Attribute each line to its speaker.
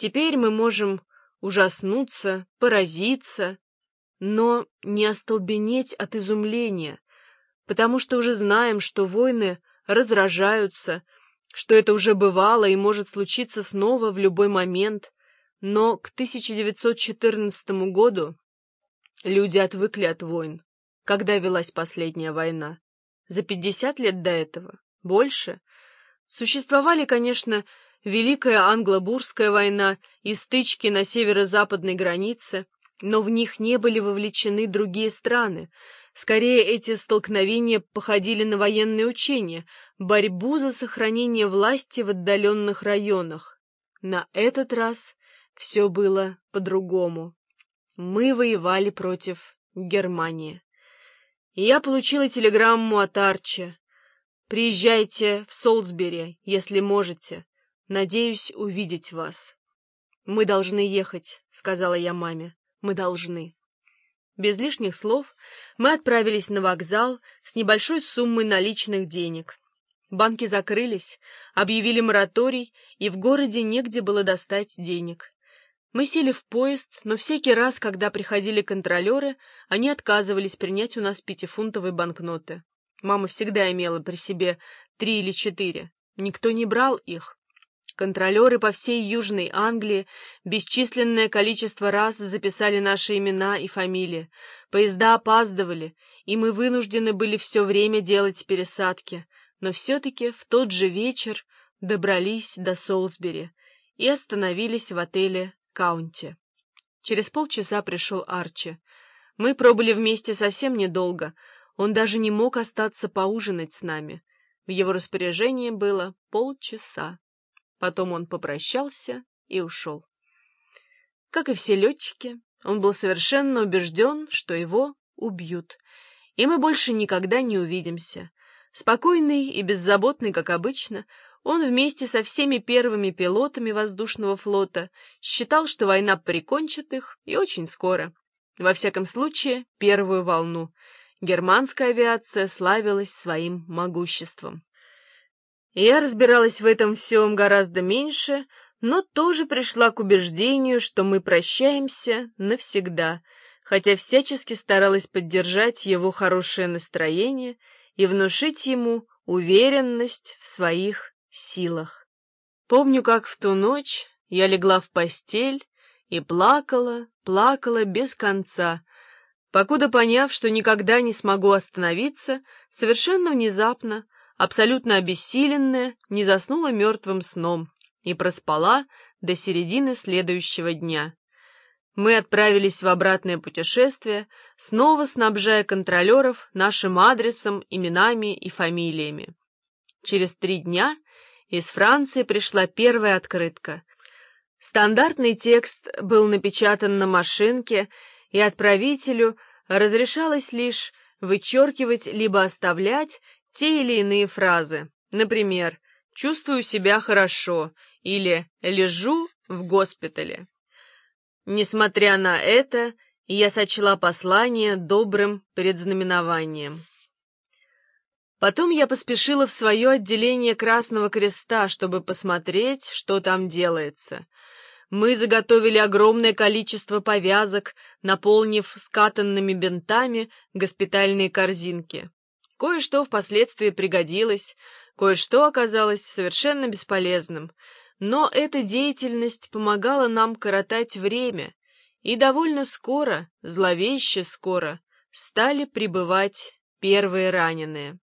Speaker 1: Теперь мы можем ужаснуться, поразиться, но не остолбенеть от изумления, потому что уже знаем, что войны разражаются, что это уже бывало и может случиться снова в любой момент, но к 1914 году люди отвыкли от войн. Когда велась последняя война? За 50 лет до этого? Больше? Существовали, конечно, Великая Англо-Бурская война и стычки на северо-западной границе, но в них не были вовлечены другие страны. Скорее, эти столкновения походили на военные учения, борьбу за сохранение власти в отдаленных районах. На этот раз все было по-другому. Мы воевали против Германии. И я получила телеграмму от Арчи. «Приезжайте в Солсбери, если можете. Надеюсь увидеть вас». «Мы должны ехать», — сказала я маме. «Мы должны». Без лишних слов мы отправились на вокзал с небольшой суммой наличных денег. Банки закрылись, объявили мораторий, и в городе негде было достать денег. Мы сели в поезд, но всякий раз, когда приходили контролеры, они отказывались принять у нас 5-фунтовые банкноты. Мама всегда имела при себе 3 или 4. Никто не брал их. Контролеры по всей Южной Англии бесчисленное количество раз записали наши имена и фамилии. Поезда опаздывали, и мы вынуждены были все время делать пересадки. Но все-таки в тот же вечер добрались до Солсбери и остановились в отеле «Каунти». Через полчаса пришел Арчи. Мы пробыли вместе совсем недолго. Он даже не мог остаться поужинать с нами. В его распоряжении было полчаса. Потом он попрощался и ушел. Как и все летчики, он был совершенно убежден, что его убьют, и мы больше никогда не увидимся. Спокойный и беззаботный, как обычно, он вместе со всеми первыми пилотами воздушного флота считал, что война прикончит их, и очень скоро. Во всяком случае, первую волну. Германская авиация славилась своим могуществом. Я разбиралась в этом всем гораздо меньше, но тоже пришла к убеждению, что мы прощаемся навсегда, хотя всячески старалась поддержать его хорошее настроение и внушить ему уверенность в своих силах. Помню, как в ту ночь я легла в постель и плакала, плакала без конца, покуда, поняв, что никогда не смогу остановиться, совершенно внезапно, абсолютно обессиленная, не заснула мертвым сном и проспала до середины следующего дня. Мы отправились в обратное путешествие, снова снабжая контролеров нашим адресом, именами и фамилиями. Через 3 дня из Франции пришла первая открытка. Стандартный текст был напечатан на машинке, и отправителю разрешалось лишь вычеркивать либо оставлять те или иные фразы. Например, «чувствую себя хорошо» или «лежу в госпитале». Несмотря на это, я сочла послание добрым предзнаменованием. Потом я поспешила в свое отделение Красного Креста, чтобы посмотреть, что там делается. Мы заготовили огромное количество повязок, наполнив скатанными бинтами госпитальные корзинки. Кое-что впоследствии пригодилось, кое-что оказалось совершенно бесполезным, но эта деятельность помогала нам коротать время, и довольно скоро, зловеще скоро, стали прибывать первые раненые.